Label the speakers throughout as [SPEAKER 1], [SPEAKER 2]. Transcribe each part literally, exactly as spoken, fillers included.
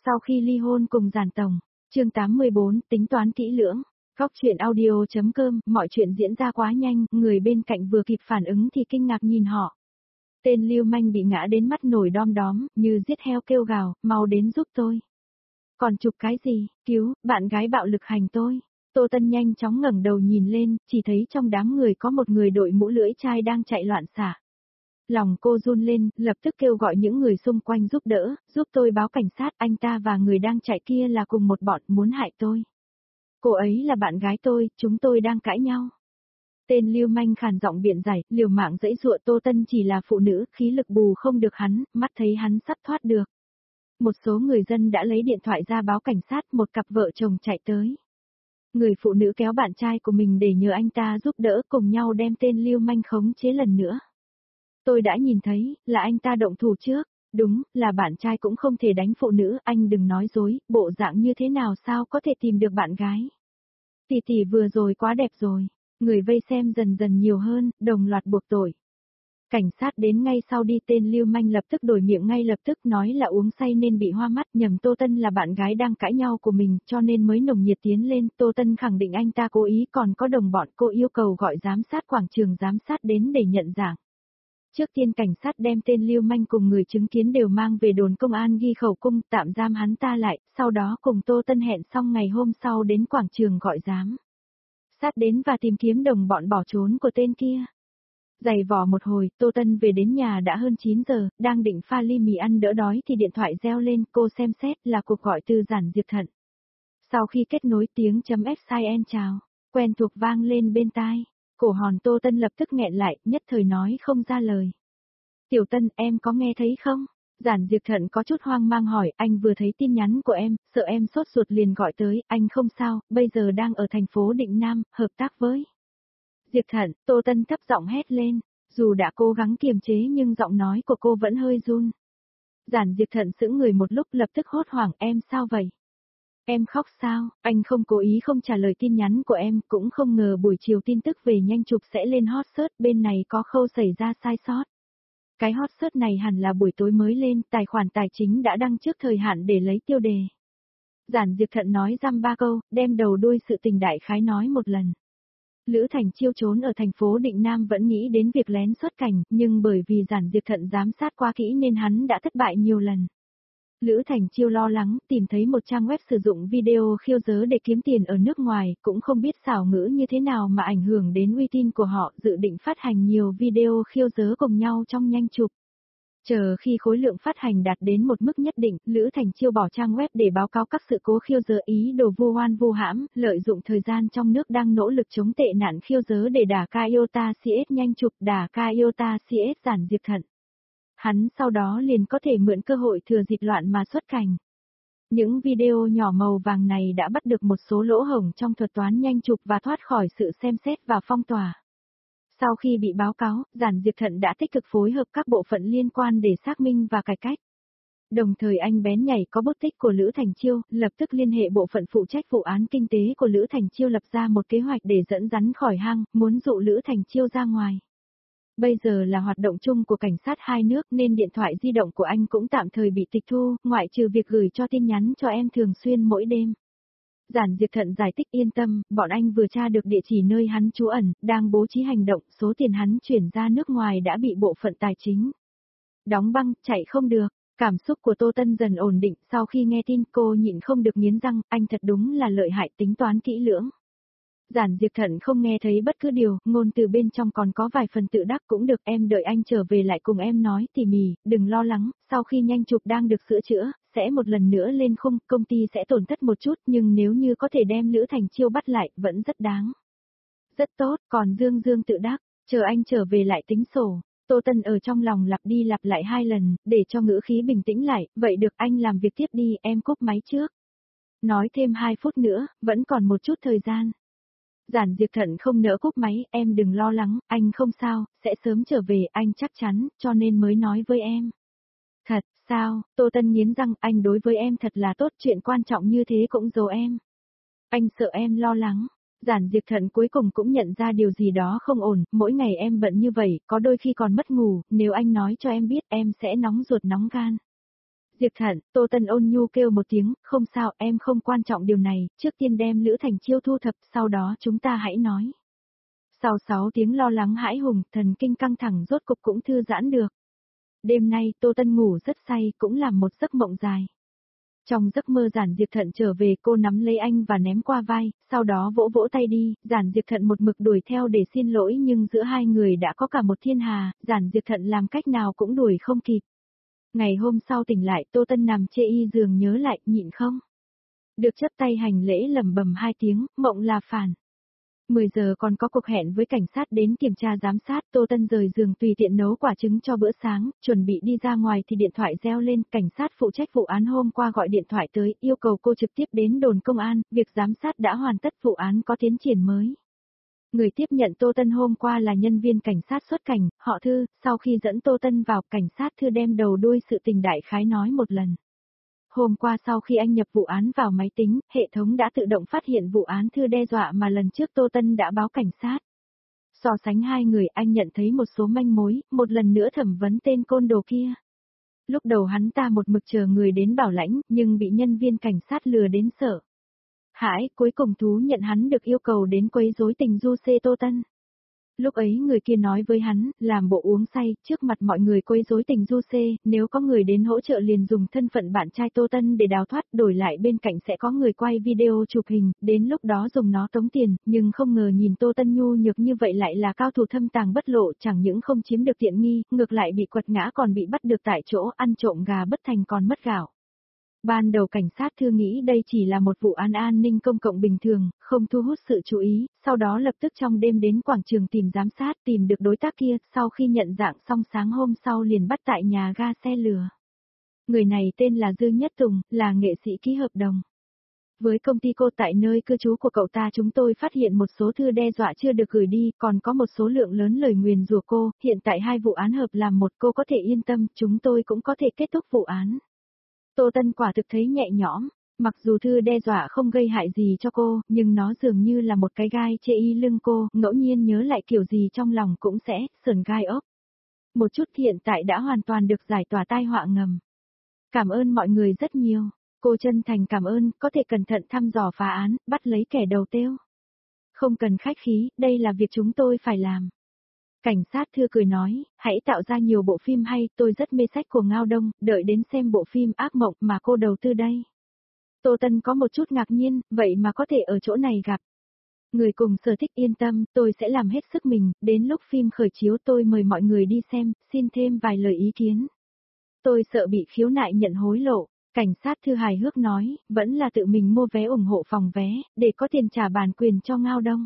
[SPEAKER 1] Sau khi ly hôn cùng Giản Tổng, chương tám mươi bốn, tính toán kỹ lưỡng. Góc chuyện audio.com, mọi chuyện diễn ra quá nhanh, người bên cạnh vừa kịp phản ứng thì kinh ngạc nhìn họ. Tên lưu manh bị ngã đến mắt nổi đom đóm, như giết heo kêu gào, mau đến giúp tôi. Còn chụp cái gì, cứu, bạn gái bạo lực hành tôi. Tô Tân nhanh chóng ngẩng đầu nhìn lên, chỉ thấy trong đám người có một người đội mũ lưỡi chai đang chạy loạn xạ. Lòng cô run lên, lập tức kêu gọi những người xung quanh giúp đỡ, giúp tôi báo cảnh sát, anh ta và người đang chạy kia là cùng một bọn, muốn hại tôi. Cô ấy là bạn gái tôi, chúng tôi đang cãi nhau. Tên lưu manh khàn giọng biện giải, liều mạng dãy dụa. Tô Tân chỉ là phụ nữ, khí lực bù không được hắn, mắt thấy hắn sắp thoát được. Một số người dân đã lấy điện thoại ra báo cảnh sát, một cặp vợ chồng chạy tới. Người phụ nữ kéo bạn trai của mình để nhờ anh ta giúp đỡ, cùng nhau đem tên lưu manh khống chế lần nữa. Tôi đã nhìn thấy, là anh ta động thủ trước. Đúng, là bạn trai cũng không thể đánh phụ nữ, anh đừng nói dối, bộ dạng như thế nào sao có thể tìm được bạn gái. Tỷ tỷ vừa rồi quá đẹp rồi. Người vây xem dần dần nhiều hơn, đồng loạt buộc tội. Cảnh sát đến ngay sau đi, tên lưu manh lập tức đổi miệng ngay lập tức nói là uống say nên bị hoa mắt, nhầm Tô Tân là bạn gái đang cãi nhau của mình cho nên mới nồng nhiệt tiến lên. Tô Tân khẳng định anh ta cố ý, còn có đồng bọn. Cô yêu cầu gọi giám sát quảng trường giám sát đến để nhận dạng. Trước tiên cảnh sát đem tên lưu manh cùng người chứng kiến đều mang về đồn công an ghi khẩu cung, tạm giam hắn ta lại, sau đó cùng Tô Tân hẹn xong ngày hôm sau đến quảng trường gọi giám sát đến và tìm kiếm đồng bọn bỏ trốn của tên kia. Giày vò một hồi, Tô Tân về đến nhà đã hơn chín giờ, đang định pha ly mì ăn đỡ đói thì điện thoại reo lên, cô xem xét là cuộc gọi từ Giản Diệp Thận. Sau khi kết nối tiếng chấm sin chào, quen thuộc vang lên bên tai, cổ hòn Tô Tân lập tức nghẹn lại, nhất thời nói không ra lời. Tiểu Tân, em có nghe thấy không? Giản Diệp Thận có chút hoang mang hỏi, anh vừa thấy tin nhắn của em, sợ em sốt ruột liền gọi tới, anh không sao, bây giờ đang ở thành phố Định Nam, hợp tác với. Diệp Thận, Tô Tân thấp giọng hét lên, dù đã cố gắng kiềm chế nhưng giọng nói của cô vẫn hơi run. Giản Diệp Thận sững người một lúc lập tức hốt hoảng, em sao vậy? Em khóc sao? Anh không cố ý không trả lời tin nhắn của em, cũng không ngờ buổi chiều tin tức về nhanh chụp sẽ lên hot search, bên này có khâu xảy ra sai sót. Cái hot search này hẳn là buổi tối mới lên, tài khoản tài chính đã đăng trước thời hạn để lấy tiêu đề. Giản Diệp Thận nói dăm ba câu, đem đầu đuôi sự tình đại khái nói một lần. Lữ Thành Chiêu trốn ở thành phố Định Nam vẫn nghĩ đến việc lén xuất cảnh, nhưng bởi vì Giản Diệp Thận giám sát quá kỹ nên hắn đã thất bại nhiều lần. Lữ Thành Chiêu lo lắng, tìm thấy một trang web sử dụng video khiêu dớ để kiếm tiền ở nước ngoài, cũng không biết xảo ngữ như thế nào mà ảnh hưởng đến uy tín của họ, dự định phát hành nhiều video khiêu dớ cùng nhau trong nhanh chụp. Chờ khi khối lượng phát hành đạt đến một mức nhất định, Lữ Thành Chiêu bỏ trang web để báo cáo các sự cố khiêu dớ, ý đồ vu oan vu hãm, lợi dụng thời gian trong nước đang nỗ lực chống tệ nạn khiêu dớ để đả ca Iota xê ét nhanh chụp, đả ca Iota xê ét Giản Diệp Thận. Hắn sau đó liền có thể mượn cơ hội thừa dịp loạn mà xuất cảnh. Những video nhỏ màu vàng này đã bắt được một số lỗ hổng trong thuật toán nhanh chụp và thoát khỏi sự xem xét và phong tỏa. Sau khi bị báo cáo, Giản Diệp Thận đã tích cực phối hợp các bộ phận liên quan để xác minh và cải cách. Đồng thời anh bén nhảy có bút tích của Lữ Thành Chiêu, lập tức liên hệ bộ phận phụ trách vụ án kinh tế của Lữ Thành Chiêu lập ra một kế hoạch để dẫn rắn khỏi hang, muốn dụ Lữ Thành Chiêu ra ngoài. Bây giờ là hoạt động chung của cảnh sát hai nước nên điện thoại di động của anh cũng tạm thời bị tịch thu, ngoại trừ việc gửi cho tin nhắn cho em thường xuyên mỗi đêm. Giản Diệp Thận giải thích yên tâm, bọn anh vừa tra được địa chỉ nơi hắn trú ẩn, đang bố trí hành động, số tiền hắn chuyển ra nước ngoài đã bị bộ phận tài chính đóng băng, chạy không được. Cảm xúc của Tô Tân dần ổn định, sau khi nghe tin cô nhịn không được nghiến răng, anh thật đúng là lợi hại, tính toán kỹ lưỡng. Giản Diệp Thận không nghe thấy bất cứ điều, ngôn từ bên trong còn có vài phần tự đắc, cũng được, em đợi anh trở về lại cùng em nói tỉ mỉ, đừng lo lắng, sau khi nhanh chụp đang được sửa chữa, sẽ một lần nữa lên khung, công ty sẽ tổn thất một chút, nhưng nếu như có thể đem Lữ Thành Chiêu bắt lại, vẫn rất đáng. Rất tốt, còn Dương Dương tự đắc, chờ anh trở về lại tính sổ. Tô Tân ở trong lòng lặp đi lặp lại hai lần, để cho ngữ khí bình tĩnh lại, vậy được, anh làm việc tiếp đi, em cúp máy trước. Nói thêm hai phút nữa, vẫn còn một chút thời gian. Giản Diệp Thận không nỡ cúp máy, em đừng lo lắng, anh không sao, sẽ sớm trở về, anh chắc chắn, cho nên mới nói với em. Thật, sao, Tô Tân nghiến răng, anh đối với em thật là tốt, chuyện quan trọng như thế cũng giấu em. Anh sợ em lo lắng. Giản Diệp Thận cuối cùng cũng nhận ra điều gì đó không ổn, mỗi ngày em bận như vậy, có đôi khi còn mất ngủ, nếu anh nói cho em biết em sẽ nóng ruột nóng gan. Diệp Thận, Tô Tân ôn nhu kêu một tiếng, không sao, em không quan trọng điều này, trước tiên đem Lữ Thành Chiêu thu thập, sau đó chúng ta hãy nói. Sau sáu tiếng lo lắng hãi hùng, thần kinh căng thẳng rốt cục cũng thư giãn được. Đêm nay Tô Tân ngủ rất say, cũng làm một giấc mộng dài. Trong giấc mơ Giản Diệp Thận trở về, cô nắm lấy anh và ném qua vai, sau đó vỗ vỗ tay đi, Giản Diệp Thận một mực đuổi theo để xin lỗi nhưng giữa hai người đã có cả một thiên hà, Giản Diệp Thận làm cách nào cũng đuổi không kịp. Ngày hôm sau tỉnh lại, Tô Tân nằm chê y giường nhớ lại, nhịn không được chấp tay hành lễ lẩm bẩm hai tiếng, mộng là phản. mười giờ còn có cuộc hẹn với cảnh sát đến kiểm tra giám sát, Tô Tân rời giường tùy tiện nấu quả trứng cho bữa sáng, chuẩn bị đi ra ngoài thì điện thoại reo lên, cảnh sát phụ trách vụ án hôm qua gọi điện thoại tới, yêu cầu cô trực tiếp đến đồn công an, việc giám sát đã hoàn tất, vụ án có tiến triển mới. Người tiếp nhận Tô Tân hôm qua là nhân viên cảnh sát xuất cảnh, họ Thư, sau khi dẫn Tô Tân vào, cảnh sát Thư đem đầu đuôi sự tình đại khái nói một lần. Hôm qua sau khi anh nhập vụ án vào máy tính, hệ thống đã tự động phát hiện vụ án Thư đe dọa mà lần trước Tô Tân đã báo cảnh sát. So sánh hai người, anh nhận thấy một số manh mối, một lần nữa thẩm vấn tên côn đồ kia. Lúc đầu hắn ta một mực chờ người đến bảo lãnh, nhưng bị nhân viên cảnh sát lừa đến sợ hãi, cuối cùng thú nhận hắn được yêu cầu đến quấy rối tình du xê Tô Tân. Lúc ấy người kia nói với hắn, làm bộ uống say, trước mặt mọi người quấy rối tình du xê, nếu có người đến hỗ trợ liền dùng thân phận bạn trai Tô Tân để đào thoát, đổi lại bên cạnh sẽ có người quay video chụp hình, đến lúc đó dùng nó tống tiền, nhưng không ngờ nhìn Tô Tân nhu nhược như vậy lại là cao thủ thâm tàng bất lộ, chẳng những không chiếm được tiện nghi, ngược lại bị quật ngã còn bị bắt được tại chỗ, ăn trộm gà bất thành còn mất gạo. Ban đầu cảnh sát Thư nghĩ đây chỉ là một vụ án an ninh công cộng bình thường, không thu hút sự chú ý, sau đó lập tức trong đêm đến quảng trường tìm giám sát, tìm được đối tác kia, sau khi nhận dạng xong sáng hôm sau liền bắt tại nhà ga xe lửa. Người này tên là Dư Nhất Tùng, là nghệ sĩ ký hợp đồng với công ty cô. Tại nơi cư trú của cậu ta chúng tôi phát hiện một số thư đe dọa chưa được gửi đi, còn có một số lượng lớn lời nguyền rủa cô, hiện tại hai vụ án hợp làm một, cô có thể yên tâm, chúng tôi cũng có thể kết thúc vụ án. Tô Tân quả thực thấy nhẹ nhõm, mặc dù thư đe dọa không gây hại gì cho cô, nhưng nó dường như là một cái gai chê y lưng cô, ngẫu nhiên nhớ lại kiểu gì trong lòng cũng sẽ sờn gai ốc. Một chút hiện tại đã hoàn toàn được giải tỏa tai họa ngầm. Cảm ơn mọi người rất nhiều, cô chân thành cảm ơn, có thể cẩn thận thăm dò phá án, bắt lấy kẻ đầu têu. Không cần khách khí, đây là việc chúng tôi phải làm. Cảnh sát Thư cười nói, hãy tạo ra nhiều bộ phim hay, tôi rất mê sách của Ngao Đông, đợi đến xem bộ phim ác mộng mà cô đầu tư đây. Tô Tân có một chút ngạc nhiên, vậy mà có thể ở chỗ này gặp. Người cùng sở thích yên tâm, tôi sẽ làm hết sức mình, đến lúc phim khởi chiếu tôi mời mọi người đi xem, xin thêm vài lời ý kiến. Tôi sợ bị khiếu nại nhận hối lộ, cảnh sát Thư hài hước nói, vẫn là tự mình mua vé ủng hộ phòng vé, để có tiền trả bản quyền cho Ngao Đông.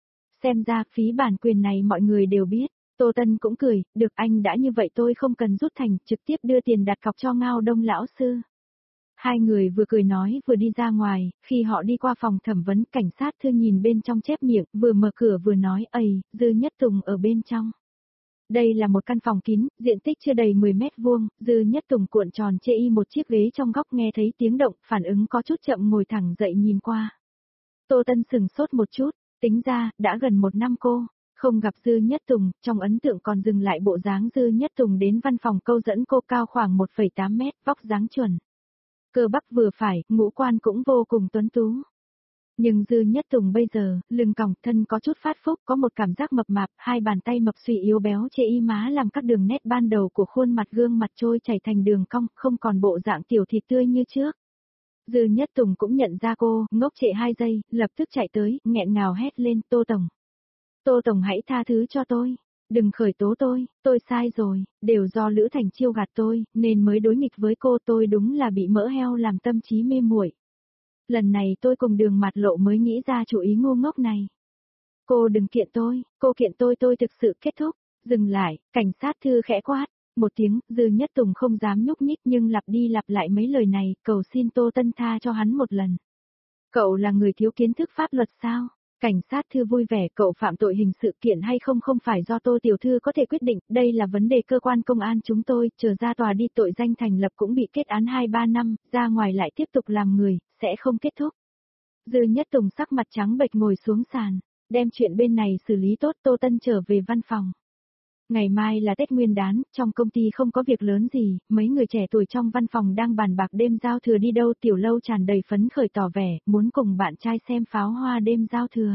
[SPEAKER 1] Xem ra phí bản quyền này mọi người đều biết, Tô Tân cũng cười, được anh đã như vậy tôi không cần rút thành, trực tiếp đưa tiền đặt cọc cho Ngao Đông lão sư. Hai người vừa cười nói vừa đi ra ngoài, khi họ đi qua phòng thẩm vấn, cảnh sát Thư nhìn bên trong chép miệng, vừa mở cửa vừa nói, ầy, Dư Nhất Tùng ở bên trong. Đây là một căn phòng kín, diện tích chưa đầy mười mét vuông, Dư Nhất Tùng cuộn tròn chê y một chiếc ghế trong góc, nghe thấy tiếng động, phản ứng có chút chậm ngồi thẳng dậy nhìn qua. Tô Tân sừng sốt một chút. Tính ra, đã gần một năm cô, không gặp Dư Nhất Tùng, trong ấn tượng còn dừng lại bộ dáng Dư Nhất Tùng đến văn phòng câu dẫn cô, cao khoảng một phẩy tám mét, vóc dáng chuẩn. Cơ bắp vừa phải, ngũ quan cũng vô cùng tuấn tú. Nhưng Dư Nhất Tùng bây giờ, lưng còng, thân có chút phát phúc, có một cảm giác mập mạp, hai bàn tay mập suy yếu béo chê y má làm các đường nét ban đầu của khuôn mặt gương mặt trôi chảy thành đường cong, không còn bộ dạng tiểu thịt tươi như trước. Dư Nhất Tùng cũng nhận ra cô, ngốc trệ hai giây, lập tức chạy tới, nghẹn ngào hét lên, Tô Tổng. Tô Tổng hãy tha thứ cho tôi, đừng khởi tố tôi, tôi sai rồi, đều do Lữ Thành Chiêu gạt tôi, nên mới đối nghịch với cô, tôi đúng là bị mỡ heo làm tâm trí mê muội. Lần này tôi cùng Đường Mạt Lộ mới nghĩ ra chủ ý ngu ngốc này. Cô đừng kiện tôi, cô kiện tôi tôi thực sự kết thúc, dừng lại, cảnh sát Thư khẽ quát. Một tiếng, Dư Nhất Tùng không dám nhúc nhích nhưng lặp đi lặp lại mấy lời này, cầu xin Tô Tân tha cho hắn một lần. Cậu là người thiếu kiến thức pháp luật sao? Cảnh sát Thư vui vẻ, cậu phạm tội hình sự kiện hay không không phải do Tô Tiểu Thư có thể quyết định, đây là vấn đề cơ quan công an chúng tôi, chờ ra tòa đi, tội danh thành lập cũng bị kết án hai ba năm, ra ngoài lại tiếp tục làm người, sẽ không kết thúc. Dư Nhất Tùng sắc mặt trắng bệch ngồi xuống sàn, đem chuyện bên này xử lý tốt, Tô Tân trở về văn phòng. Ngày mai là Tết Nguyên đán, trong công ty không có việc lớn gì, mấy người trẻ tuổi trong văn phòng đang bàn bạc đêm giao thừa đi đâu. Tiểu Lâu tràn đầy phấn khởi tỏ vẻ, muốn cùng bạn trai xem pháo hoa đêm giao thừa.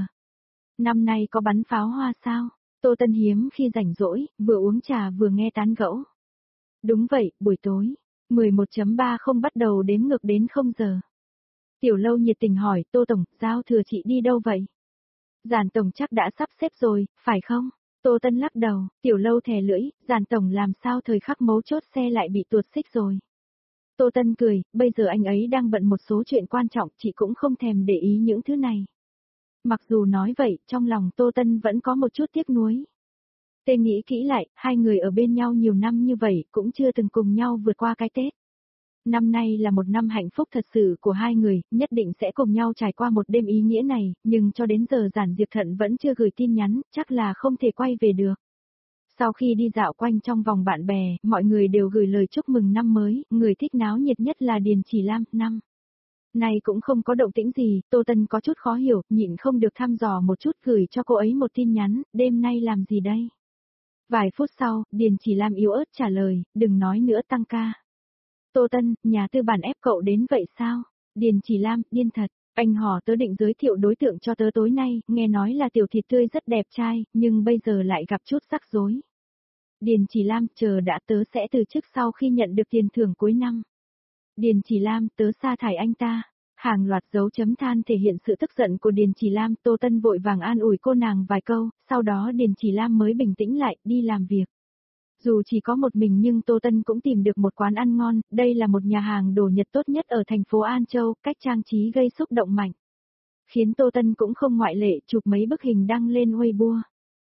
[SPEAKER 1] Năm nay có bắn pháo hoa sao? Tô Tân hiếm khi rảnh rỗi, vừa uống trà vừa nghe tán gẫu. Đúng vậy, buổi tối, mười một giờ ba mươi bắt đầu đếm ngược đến không giờ. Tiểu Lâu nhiệt tình hỏi, Tô Tổng, giao thừa chị đi đâu vậy? Giản Tổng chắc đã sắp xếp rồi, phải không? Tô Tân lắc đầu, Tiểu Lâu thè lưỡi, Giản Tổng làm sao thời khắc mấu chốt xe lại bị tuột xích rồi. Tô Tân cười, bây giờ anh ấy đang bận một số chuyện quan trọng, chị cũng không thèm để ý những thứ này. Mặc dù nói vậy, trong lòng Tô Tân vẫn có một chút tiếc nuối. Tê nghĩ kỹ lại, hai người ở bên nhau nhiều năm như vậy, cũng chưa từng cùng nhau vượt qua cái Tết. Năm nay là một năm hạnh phúc thật sự của hai người, nhất định sẽ cùng nhau trải qua một đêm ý nghĩa này, nhưng cho đến giờ Giản Diệp Thận vẫn chưa gửi tin nhắn, chắc là không thể quay về được. Sau khi đi dạo quanh trong vòng bạn bè, mọi người đều gửi lời chúc mừng năm mới, người thích náo nhiệt nhất là Điền Chỉ Lam, năm. Này cũng không có động tĩnh gì, Tô Tân có chút khó hiểu, nhịn không được thăm dò một chút gửi cho cô ấy một tin nhắn, đêm nay làm gì đây? Vài phút sau, Điền Chỉ Lam yếu ớt trả lời, đừng nói nữa tăng ca. Tô Tân, nhà tư bản ép cậu đến vậy sao? Điền Chỉ Lam, điên thật, anh họ tớ định giới thiệu đối tượng cho tớ tối nay, nghe nói là tiểu thịt tươi rất đẹp trai, nhưng bây giờ lại gặp chút rắc rối. Điền Chỉ Lam, chờ đã tớ sẽ từ chức sau khi nhận được tiền thưởng cuối năm. Điền Chỉ Lam, tớ sa thải anh ta. Hàng loạt dấu chấm than thể hiện sự tức giận của Điền Chỉ Lam, Tô Tân vội vàng an ủi cô nàng vài câu, sau đó Điền Chỉ Lam mới bình tĩnh lại, đi làm việc. Dù chỉ có một mình nhưng Tô Tân cũng tìm được một quán ăn ngon, đây là một nhà hàng đồ Nhật tốt nhất ở thành phố An Châu, cách trang trí gây xúc động mạnh. Khiến Tô Tân cũng không ngoại lệ, chụp mấy bức hình đăng lên Weibo.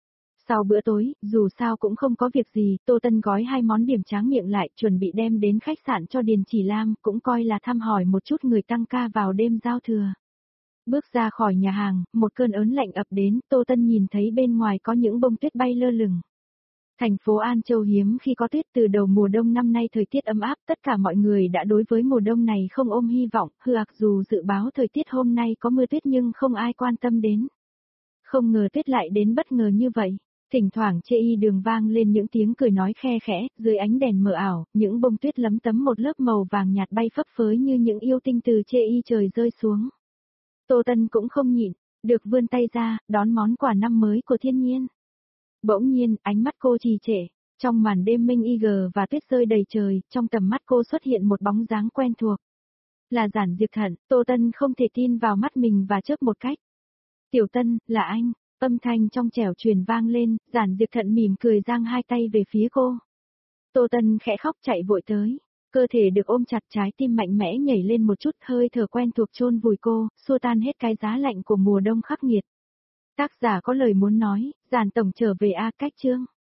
[SPEAKER 1] Sau bữa tối, dù sao cũng không có việc gì, Tô Tân gói hai món điểm tráng miệng lại, chuẩn bị đem đến khách sạn cho Điền Chỉ Lam, cũng coi là thăm hỏi một chút người tăng ca vào đêm giao thừa. Bước ra khỏi nhà hàng, một cơn ớn lạnh ập đến, Tô Tân nhìn thấy bên ngoài có những bông tuyết bay lơ lửng. Thành phố An Châu hiếm khi có tuyết, từ đầu mùa đông năm nay thời tiết ấm áp, tất cả mọi người đã đối với mùa đông này không ôm hy vọng, hư ạc dù dự báo thời tiết hôm nay có mưa tuyết nhưng không ai quan tâm đến. Không ngờ tuyết lại đến bất ngờ như vậy. Thỉnh thoảng chê y đường vang lên những tiếng cười nói khe khẽ, dưới ánh đèn mờ ảo, những bông tuyết lấm tấm một lớp màu vàng nhạt bay phấp phới như những yêu tinh từ chê y trời rơi xuống. Tô Tân cũng không nhịn, được vươn tay ra, đón món quà năm mới của thiên nhiên. Bỗng nhiên, ánh mắt cô trì trệ, trong màn đêm mênh y gờ và tuyết rơi đầy trời, trong tầm mắt cô xuất hiện một bóng dáng quen thuộc. Là Giản Diệp Thận, Tô Tân không thể tin vào mắt mình và chớp một cách. Tiểu Tân, là anh. Âm thanh trong trẻo truyền vang lên, Giản Diệp Thận mỉm cười giang hai tay về phía cô. Tô Tân khẽ khóc chạy vội tới, cơ thể được ôm chặt, trái tim mạnh mẽ nhảy lên một chút, hơi thở quen thuộc chôn vùi cô, xua tan hết cái giá lạnh của mùa đông khắc nghiệt. Tác giả có lời muốn nói, Giản Tổng trở về a cách chương.